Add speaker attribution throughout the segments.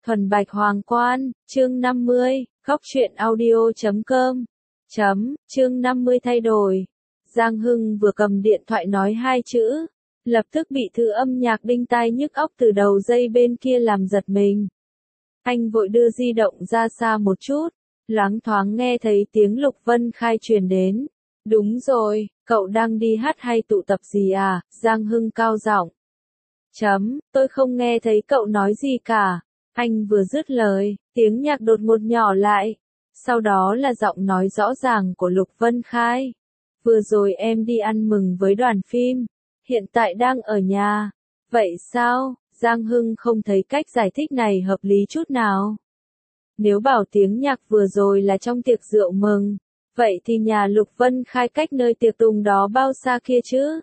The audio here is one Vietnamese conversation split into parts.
Speaker 1: Thuần Bạch Hoàng Quan, chương 50, Góc truyện audio.com. Chương 50 thay đổi. Giang Hưng vừa cầm điện thoại nói hai chữ, lập tức bị thứ âm nhạc đinh tai nhức óc từ đầu dây bên kia làm giật mình. Anh vội đưa di động ra xa một chút, loáng thoáng nghe thấy tiếng Lục Vân Khai truyền đến. Đúng rồi, cậu đang đi hát hay tụ tập gì à? Giang Hưng cao giọng. Tôi không nghe thấy cậu nói gì cả. Anh vừa dứt lời, tiếng nhạc đột ngột nhỏ lại. Sau đó là giọng nói rõ ràng của Lục Vân Khai. Vừa rồi em đi ăn mừng với đoàn phim, hiện tại đang ở nhà. Vậy sao? Giang Hưng không thấy cách giải thích này hợp lý chút nào. Nếu bảo tiếng nhạc vừa rồi là trong tiệc rượu mừng, vậy thì nhà Lục Vân Khai cách nơi tiệc tùng đó bao xa kia chứ?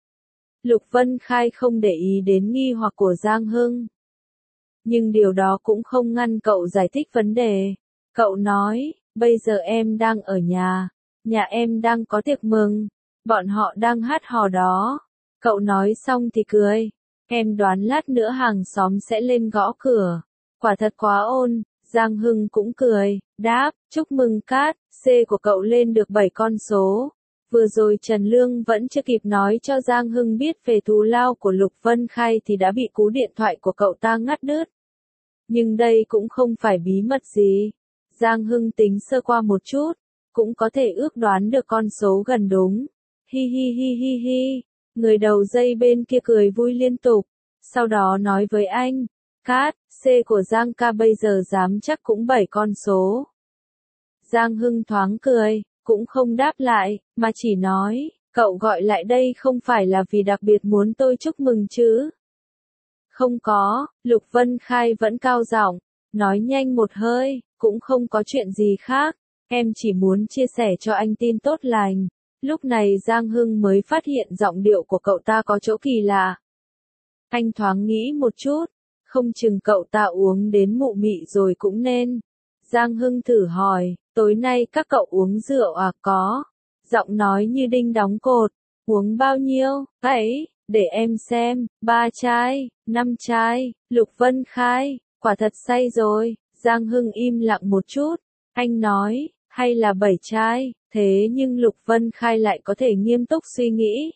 Speaker 1: Lục Vân Khai không để ý đến nghi hoặc của Giang Hưng. Nhưng điều đó cũng không ngăn cậu giải thích vấn đề. Cậu nói, bây giờ em đang ở nhà em đang có tiệc mừng, bọn họ đang hát hò đó. Cậu nói xong thì cười, em đoán lát nữa hàng xóm sẽ lên gõ cửa. Quả thật quá ôn. Giang Hưng cũng cười, đáp, chúc mừng Cát, C của cậu lên được 7 con số. Vừa rồi Trần Lương vẫn chưa kịp nói cho Giang Hưng biết về thù lao của Lục Vân Khai thì đã bị cú điện thoại của cậu ta ngắt đứt. Nhưng đây cũng không phải bí mật gì. Giang Hưng tính sơ qua một chút, cũng có thể ước đoán được con số gần đúng. Hi hi hi hi hi, người đầu dây bên kia cười vui liên tục, sau đó nói với anh, Cát, C của Giang ca bây giờ dám chắc cũng 7 con số. Giang Hưng thoáng cười, cũng không đáp lại, mà chỉ nói, cậu gọi lại đây không phải là vì đặc biệt muốn tôi chúc mừng chứ? Không có, Lục Vân Khai vẫn cao giọng, nói nhanh một hơi, cũng không có chuyện gì khác, em chỉ muốn chia sẻ cho anh tin tốt lành. Lúc này Giang Hưng mới phát hiện giọng điệu của cậu ta có chỗ kỳ lạ. Anh thoáng nghĩ một chút, không chừng cậu ta uống đến mụ mị rồi cũng nên. Giang Hưng thử hỏi, tối nay các cậu uống rượu à? Có. Giọng nói như đinh đóng cột. Uống bao nhiêu? Ấy, để em xem, 3 chai, 5 chai, Lục Vân Khai, quả thật say rồi. Giang Hưng im lặng một chút. Anh nói, hay là 7 chai, thế nhưng Lục Vân Khai lại có thể nghiêm túc suy nghĩ.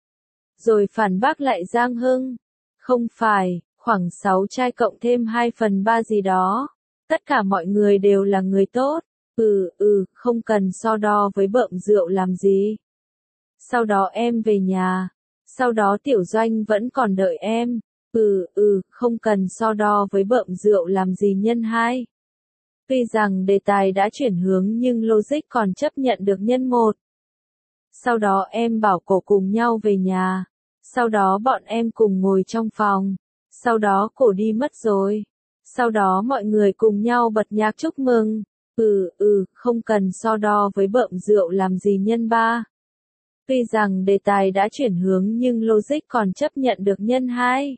Speaker 1: Rồi phản bác lại Giang Hưng. Không phải, khoảng 6 chai cộng thêm 2/3 gì đó. Tất cả mọi người đều là người tốt. Không cần so đo với bợm rượu làm gì. Sau đó em về nhà. Sau đó Tiểu Doanh vẫn còn đợi em. Không cần so đo với bợm rượu làm gì nhân 2. Tuy rằng đề tài đã chuyển hướng nhưng logic còn chấp nhận được nhân 1. Sau đó em bảo cổ cùng nhau về nhà. Sau đó bọn em cùng ngồi trong phòng. Sau đó cổ đi mất rồi. Sau đó mọi người cùng nhau bật nhạc chúc mừng. Không cần so đo với bợm rượu làm gì nhân 3. Tuy rằng đề tài đã chuyển hướng nhưng logic còn chấp nhận được nhân 2.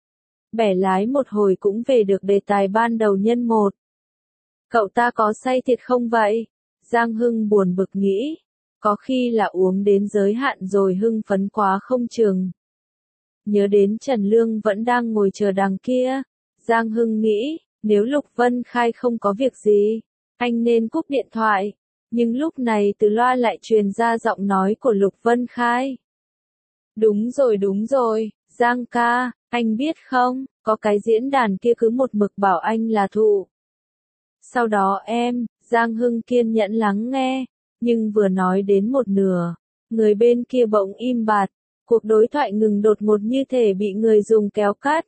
Speaker 1: Bẻ lái một hồi cũng về được đề tài ban đầu nhân 1. Cậu ta có say thiệt không vậy? Giang Hưng buồn bực nghĩ. Có khi là uống đến giới hạn rồi hưng phấn quá không chừng. Nhớ đến Trần Lương vẫn đang ngồi chờ đằng kia. Giang Hưng nghĩ, nếu Lục Vân Khai không có việc gì, anh nên cúp điện thoại. Nhưng lúc này từ loa lại truyền ra giọng nói của Lục Vân Khai. Đúng rồi, Giang ca, anh biết không, có cái diễn đàn kia cứ một mực bảo anh là thụ. Sau đó Giang Hưng kiên nhẫn lắng nghe, nhưng vừa nói đến một nửa, người bên kia bỗng im bặt, cuộc đối thoại ngừng đột ngột như thể bị người dùng kéo cắt.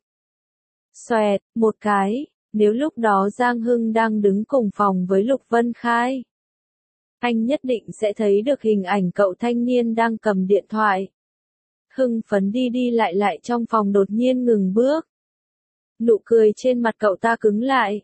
Speaker 1: Xoẹt, một cái, nếu lúc đó Giang Hưng đang đứng cùng phòng với Lục Vân Khai, anh nhất định sẽ thấy được hình ảnh cậu thanh niên đang cầm điện thoại. Hưng phấn đi đi lại trong phòng đột nhiên ngừng bước. Nụ cười trên mặt cậu ta cứng lại.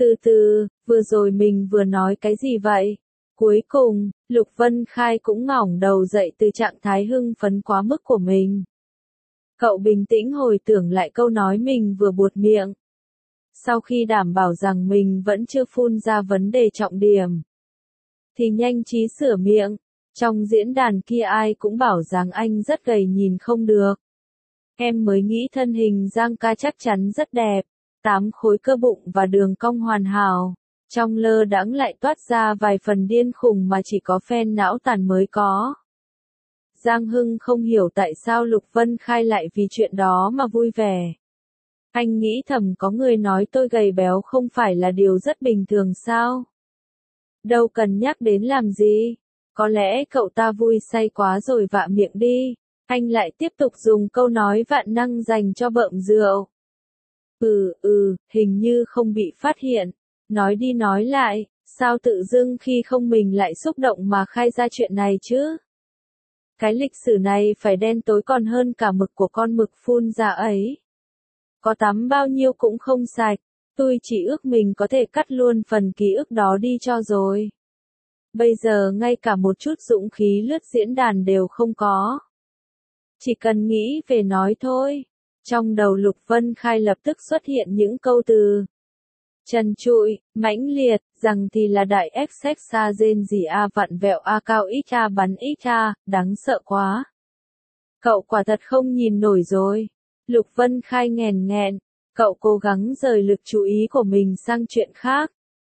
Speaker 1: Vừa rồi mình vừa nói cái gì vậy? Cuối cùng, Lục Vân Khai cũng ngẩng đầu dậy từ trạng thái hưng phấn quá mức của mình. Cậu bình tĩnh hồi tưởng lại câu nói mình vừa buột miệng. Sau khi đảm bảo rằng mình vẫn chưa phun ra vấn đề trọng điểm, thì nhanh trí sửa miệng. Trong diễn đàn kia ai cũng bảo rằng anh rất gầy nhìn không được. Em mới nghĩ thân hình Giang ca chắc chắn rất đẹp. 8 khối cơ bụng và đường cong hoàn hảo. Trong lơ đãng lại toát ra vài phần điên khùng mà chỉ có fan não tàn mới có. Giang Hưng không hiểu tại sao Lục Vân Khai lại vì chuyện đó mà vui vẻ. Anh nghĩ thầm có người nói tôi gầy béo không phải là điều rất bình thường sao? Đâu cần nhắc đến làm gì? Có lẽ cậu ta vui say quá rồi vạ miệng đi. Anh lại tiếp tục dùng câu nói vạn năng dành cho bợm rượu. Hình như không bị phát hiện. Nói đi nói lại, sao tự dưng khi không mình lại xúc động mà khai ra chuyện này chứ? Cái lịch sử này phải đen tối còn hơn cả mực của con mực phun ra ấy. Có tắm bao nhiêu cũng không sạch, tôi chỉ ước mình có thể cắt luôn phần ký ức đó đi cho rồi. Bây giờ ngay cả một chút dũng khí lướt diễn đàn đều không có. Chỉ cần nghĩ về nói thôi. Trong đầu Lục Vân Khai lập tức xuất hiện những câu từ trần trụi, mãnh liệt, rằng thì là đại XXA gen gì a vặn vẹo a cao x a bắn x a, đáng sợ quá. Cậu quả thật không nhìn nổi rồi. Lục Vân Khai nghèn nghẹn, cậu cố gắng rời lực chú ý của mình sang chuyện khác.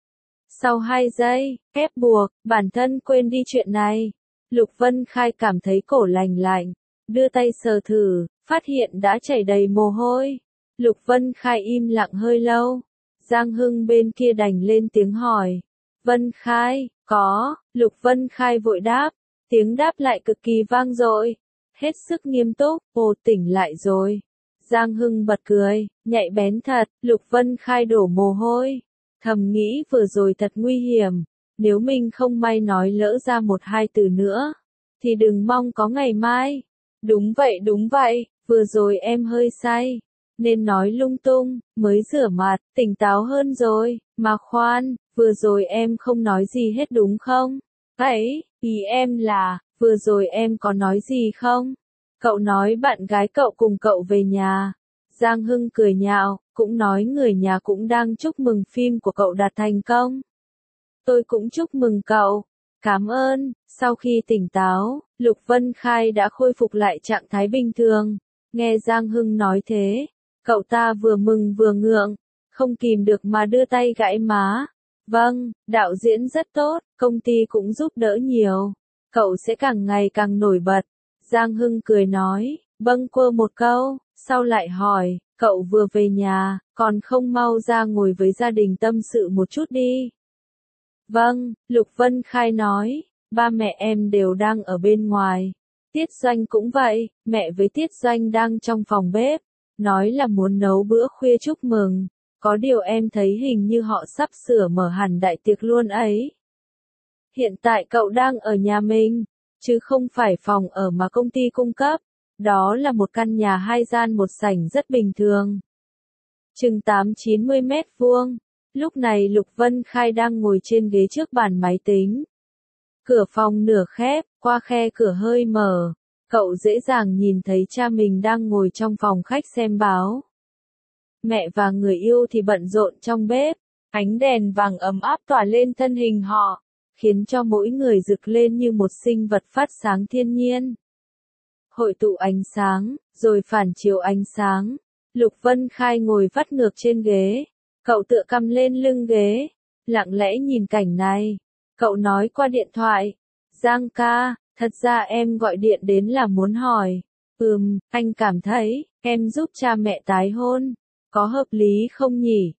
Speaker 1: Sau 2 giây, ép buộc, bản thân quên đi chuyện này. Lục Vân Khai cảm thấy cổ lành lạnh, đưa tay sờ thử, phát hiện đã chảy đầy mồ hôi. Lục Vân Khai im lặng hơi lâu. Giang Hưng bên kia đành lên tiếng hỏi. Vân Khai, có, Lục Vân Khai vội đáp. Tiếng đáp lại cực kỳ vang dội. Hết sức nghiêm túc, ồ tỉnh lại rồi. Giang Hưng bật cười, nhạy bén thật, Lục Vân Khai đổ mồ hôi. Thầm nghĩ vừa rồi thật nguy hiểm. Nếu mình không may nói lỡ ra 1-2 từ nữa, thì đừng mong có ngày mai. Đúng vậy, vừa rồi em hơi say. Nên nói lung tung, mới rửa mặt, tỉnh táo hơn rồi, mà khoan, vừa rồi em không nói gì hết đúng không? Ấy, ý em là, vừa rồi em có nói gì không? Cậu nói bạn gái cậu cùng cậu về nhà. Giang Hưng cười nhạo, cũng nói người nhà cũng đang chúc mừng phim của cậu đạt thành công. Tôi cũng chúc mừng cậu. Cảm ơn. Sau khi tỉnh táo, Lục Vân Khai đã khôi phục lại trạng thái bình thường. Nghe Giang Hưng nói thế, cậu ta vừa mừng vừa ngượng, không kìm được mà đưa tay gãi má. Vâng, đạo diễn rất tốt, công ty cũng giúp đỡ nhiều. Cậu sẽ càng ngày càng nổi bật. Giang Hưng cười nói, bâng quơ một câu, sau lại hỏi, cậu vừa về nhà, còn không mau ra ngồi với gia đình tâm sự một chút đi. Vâng, Lục Vân Khai nói, ba mẹ em đều đang ở bên ngoài. Tiết Doanh cũng vậy, mẹ với Tiết Doanh đang trong phòng bếp, nói là muốn nấu bữa khuya chúc mừng. Có điều em thấy hình như họ sắp sửa mở hẳn đại tiệc luôn ấy. Hiện tại cậu đang ở nhà mình, chứ không phải phòng ở mà công ty cung cấp. Đó là một căn nhà 2 gian 1 sảnh rất bình thường. Chừng 8-90 mét vuông. Lúc này Lục Vân Khai đang ngồi trên ghế trước bàn máy tính. Cửa phòng nửa khép, qua khe cửa hơi mở. Cậu dễ dàng nhìn thấy cha mình đang ngồi trong phòng khách xem báo. Mẹ và người yêu thì bận rộn trong bếp. Ánh đèn vàng ấm áp tỏa lên thân hình họ, khiến cho mỗi người rực lên như một sinh vật phát sáng thiên nhiên. Hội tụ ánh sáng, rồi phản chiếu ánh sáng. Lục Vân Khai ngồi vắt ngược trên ghế. Cậu tựa cằm lên lưng ghế, lặng lẽ nhìn cảnh này. Cậu nói qua điện thoại, Giang ca, thật ra em gọi điện đến là muốn hỏi. Anh cảm thấy, em giúp cha mẹ tái hôn, có hợp lý không nhỉ?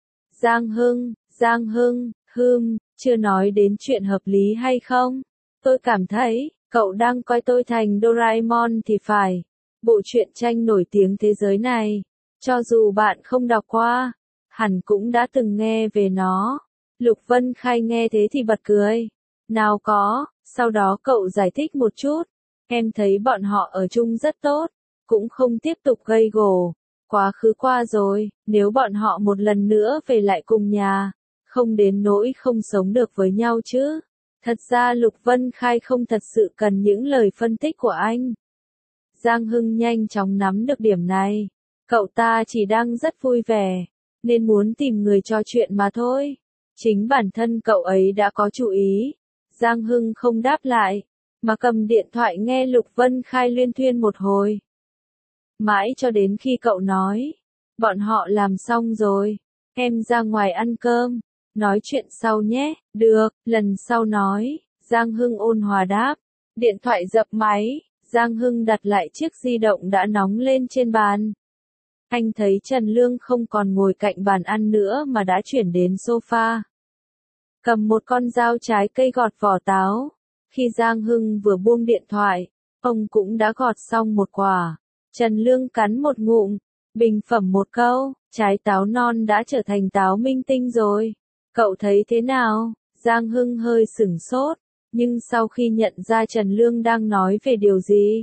Speaker 1: Giang Hưng, chưa nói đến chuyện hợp lý hay không? Tôi cảm thấy, cậu đang coi tôi thành Doraemon thì phải. Bộ truyện tranh nổi tiếng thế giới này, cho dù bạn không đọc qua, hẳn cũng đã từng nghe về nó. Lục Vân Khai nghe thế thì bật cười. Nào có, sau đó cậu giải thích một chút. Em thấy bọn họ ở chung rất tốt, cũng không tiếp tục gây gổ. Quá khứ qua rồi, nếu bọn họ một lần nữa về lại cùng nhà, không đến nỗi không sống được với nhau chứ. Thật ra Lục Vân Khai không thật sự cần những lời phân tích của anh. Giang Hưng nhanh chóng nắm được điểm này. Cậu ta chỉ đang rất vui vẻ, nên muốn tìm người trò chuyện mà thôi. Chính bản thân cậu ấy đã có chú ý. Giang Hưng không đáp lại, mà cầm điện thoại nghe Lục Vân Khai luyên thuyên một hồi. Mãi cho đến khi cậu nói, bọn họ làm xong rồi, Em ra ngoài ăn cơm, nói chuyện sau nhé. Được, lần sau nói, Giang Hưng ôn hòa đáp. Điện thoại dập máy, Giang Hưng đặt lại chiếc di động đã nóng lên trên bàn. Anh thấy Trần Lương không còn ngồi cạnh bàn ăn nữa mà đã chuyển đến sofa. Cầm một con dao trái cây gọt vỏ táo. Khi Giang Hưng vừa buông điện thoại, ông cũng đã gọt xong một quả. Trần Lương cắn một ngụm, bình phẩm một câu, trái táo non đã trở thành táo minh tinh rồi. Cậu thấy thế nào? Giang Hưng hơi sửng sốt, nhưng sau khi nhận ra Trần Lương đang nói về điều gì,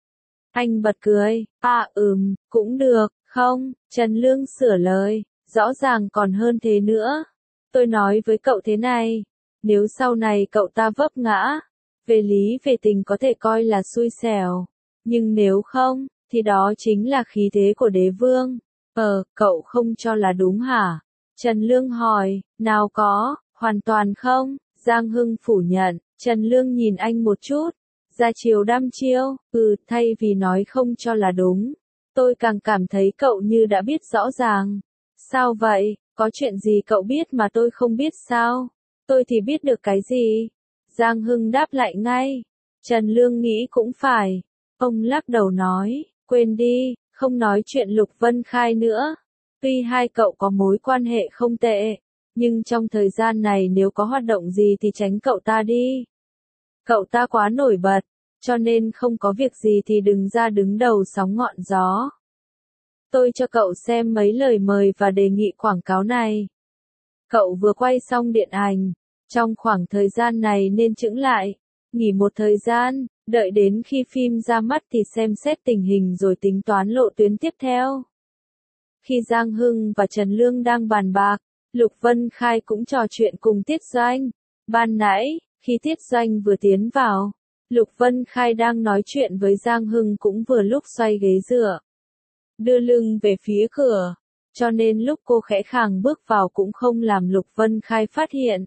Speaker 1: anh bật cười. Cũng được, không? Trần Lương sửa lời, rõ ràng còn hơn thế nữa. Tôi nói với cậu thế này, nếu sau này cậu ta vấp ngã, về lý về tình có thể coi là xui xẻo, nhưng nếu không, thì đó chính là khí thế của đế vương. Cậu không cho là đúng hả? Trần Lương hỏi, nào có, hoàn toàn không. Giang Hưng phủ nhận. Trần Lương nhìn anh một chút, ra chiều đăm chiêu, thay vì nói không cho là đúng, tôi càng cảm thấy cậu như đã biết rõ ràng. Sao vậy, có chuyện gì cậu biết mà tôi không biết sao? Tôi thì biết được cái gì? Giang Hưng đáp lại ngay. Trần Lương nghĩ cũng phải. Ông lắc đầu nói, quên đi, không nói chuyện Lục Vân Khai nữa. Tuy hai cậu có mối quan hệ không tệ, nhưng trong thời gian này nếu có hoạt động gì thì tránh cậu ta đi. Cậu ta quá nổi bật, cho nên không có việc gì thì đừng ra đứng đầu sóng ngọn gió. Tôi cho cậu xem mấy lời mời và đề nghị quảng cáo này. Cậu vừa quay xong điện ảnh, trong khoảng thời gian này nên chững lại, nghỉ một thời gian, đợi đến khi phim ra mắt thì xem xét tình hình rồi tính toán lộ tuyến tiếp theo. Khi Giang Hưng và Trần Lương đang bàn bạc, Lục Vân Khai cũng trò chuyện cùng Tiết Doanh. Ban nãy, khi Tiết Doanh vừa tiến vào, Lục Vân Khai đang nói chuyện với Giang Hưng cũng vừa lúc xoay ghế dựa, đưa lưng về phía cửa, cho nên lúc cô khẽ khàng bước vào cũng không làm Lục Vân Khai phát hiện.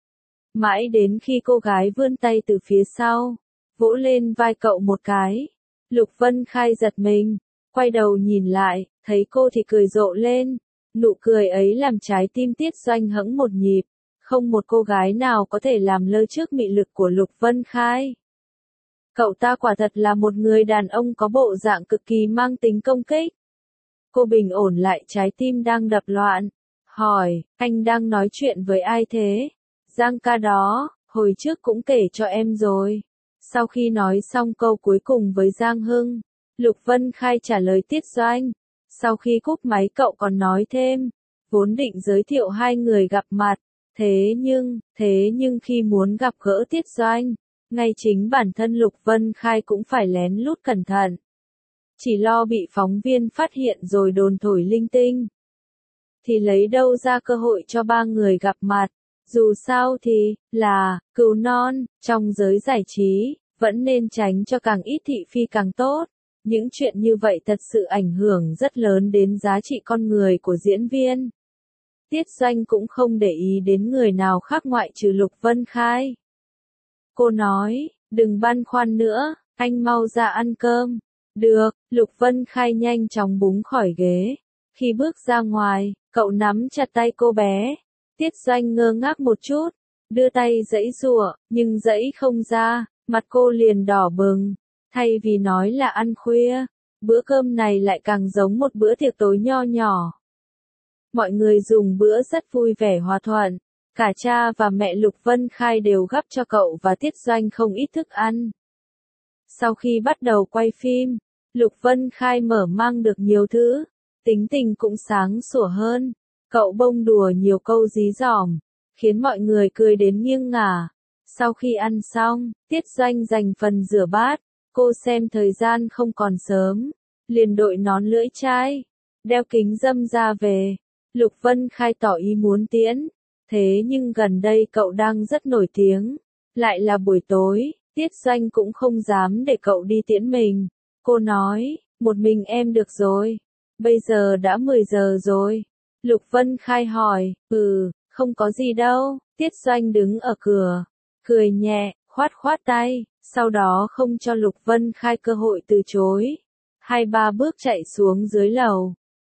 Speaker 1: Mãi đến khi cô gái vươn tay từ phía sau, vỗ lên vai cậu một cái, Lục Vân Khai giật mình, quay đầu nhìn lại, thấy cô thì cười rộ lên. Nụ cười ấy làm trái tim Tiết Doanh hẫng một nhịp, không một cô gái nào có thể làm lơ trước mị lực của Lục Vân Khai. Cậu ta quả thật là một người đàn ông có bộ dạng cực kỳ mang tính công kích. Cô bình ổn lại trái tim đang đập loạn, hỏi, anh đang nói chuyện với ai thế? Giang ca đó, hồi trước cũng kể cho em rồi. Sau khi nói xong câu cuối cùng với Giang Hưng, Lục Vân Khai trả lời Tiết Doanh. Sau khi cúp máy cậu còn nói thêm, vốn định giới thiệu hai người gặp mặt, thế nhưng khi muốn gặp gỡ Tiết Doanh, ngay chính bản thân Lục Vân Khai cũng phải lén lút cẩn thận. Chỉ lo bị phóng viên phát hiện rồi đồn thổi linh tinh. Thì lấy đâu ra cơ hội cho ba người gặp mặt, dù sao thì, là, cừu non, trong giới giải trí, vẫn nên tránh cho càng ít thị phi càng tốt. Những chuyện như vậy thật sự ảnh hưởng rất lớn đến giá trị con người của diễn viên. Tiết Doanh cũng không để ý đến người nào khác ngoại trừ Lục Vân Khai. Cô nói, đừng băn khoăn nữa, anh mau ra ăn cơm. Được, Lục Vân Khai nhanh chóng búng khỏi ghế. Khi bước ra ngoài, cậu nắm chặt tay cô bé. Tiết Doanh ngơ ngác một chút, đưa tay giãy giụa, nhưng giãy không ra, mặt cô liền đỏ bừng. Thay vì nói là ăn khuya, bữa cơm này lại càng giống một bữa tiệc tối nho nhỏ. Mọi người dùng bữa rất vui vẻ hòa thuận, cả cha và mẹ Lục Vân Khai đều gắp cho cậu và Tiết Doanh không ít thức ăn. Sau khi bắt đầu quay phim, Lục Vân Khai mở mang được nhiều thứ, tính tình cũng sáng sủa hơn, cậu bông đùa nhiều câu dí dỏm, khiến mọi người cười đến nghiêng ngả. Sau khi ăn xong, Tiết Doanh dành phần rửa bát. Cô xem thời gian không còn sớm, liền đội nón lưỡi chai, đeo kính râm ra về. Lục Vân Khai tỏ ý muốn tiễn, thế nhưng gần đây cậu đang rất nổi tiếng, lại là buổi tối, Tiết Doanh cũng không dám để cậu đi tiễn mình. Cô nói, một mình em được rồi, bây giờ đã 10 giờ rồi. Lục Vân Khai hỏi, không có gì đâu. Tiết Doanh đứng ở cửa, cười nhẹ, khoát khoát tay. Sau đó không cho Lục Vân Khai cơ hội từ chối. 2-3 bước chạy xuống dưới lầu,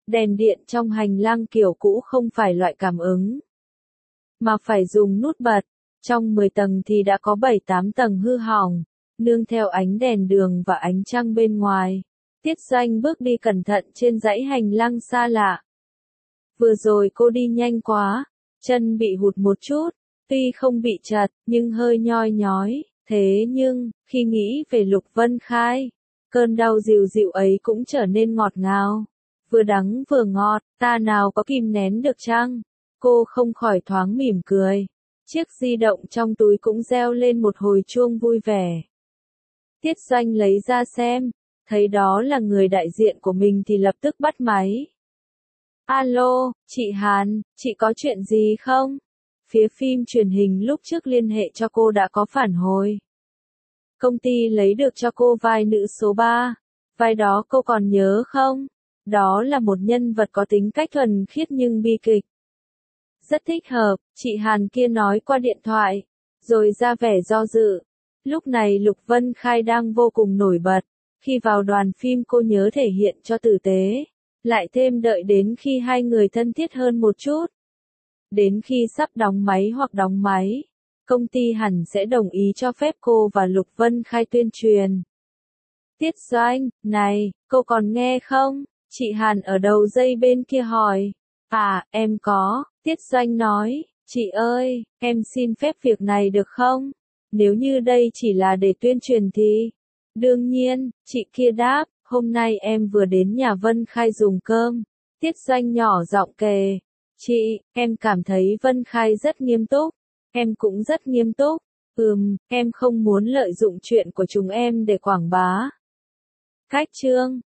Speaker 1: Đèn điện trong hành lang kiểu cũ không phải loại cảm ứng, mà phải dùng nút bật. Trong 10 tầng thì đã có 7-8 tầng hư hỏng, nương theo ánh đèn đường và ánh trăng bên ngoài. Tiết Doanh bước đi cẩn thận trên dãy hành lang xa lạ. Vừa rồi cô đi nhanh quá, chân bị hụt một chút, tuy không bị trật, nhưng hơi nhoi nhói. Thế nhưng, khi nghĩ về Lục Vân Khai, cơn đau dịu dịu ấy cũng trở nên ngọt ngào. Vừa đắng vừa ngọt, ta nào có kìm nén được chăng? Cô không khỏi thoáng mỉm cười. Chiếc di động trong túi cũng reo lên một hồi chuông vui vẻ. Tiết Doanh lấy ra xem, thấy đó là người đại diện của mình thì lập tức bắt máy. Alo, chị Hàn, chị có chuyện gì không? Phía phim truyền hình lúc trước liên hệ cho cô đã có phản hồi. Công ty lấy được cho cô vai nữ số 3. Vai đó cô còn nhớ không? Đó là một nhân vật có tính cách thuần khiết nhưng bi kịch. Rất thích hợp, chị Hàn kia nói qua điện thoại, rồi ra vẻ do dự. Lúc này Lục Vân Khai đang vô cùng nổi bật. Khi vào đoàn phim cô nhớ thể hiện cho tử tế, lại thêm đợi đến khi hai người thân thiết hơn một chút. Đến khi sắp đóng máy hoặc đóng máy, công ty hẳn sẽ đồng ý cho phép cô và Lục Vân Khai tuyên truyền. Tiết Doanh, này, cô còn nghe không? Chị Hàn ở đầu dây bên kia hỏi. À, em có, Tiết Doanh nói, chị ơi, em xin phép việc này được không? Nếu như đây chỉ là để tuyên truyền thì... Đương nhiên, chị kia đáp, hôm nay em vừa đến nhà Vân Khai dùng cơm. Tiết Doanh nhỏ giọng kề. Chị, em cảm thấy Vân Khai rất nghiêm túc. Em cũng rất nghiêm túc. Em không muốn lợi dụng chuyện của chúng em để quảng bá. Khách trương.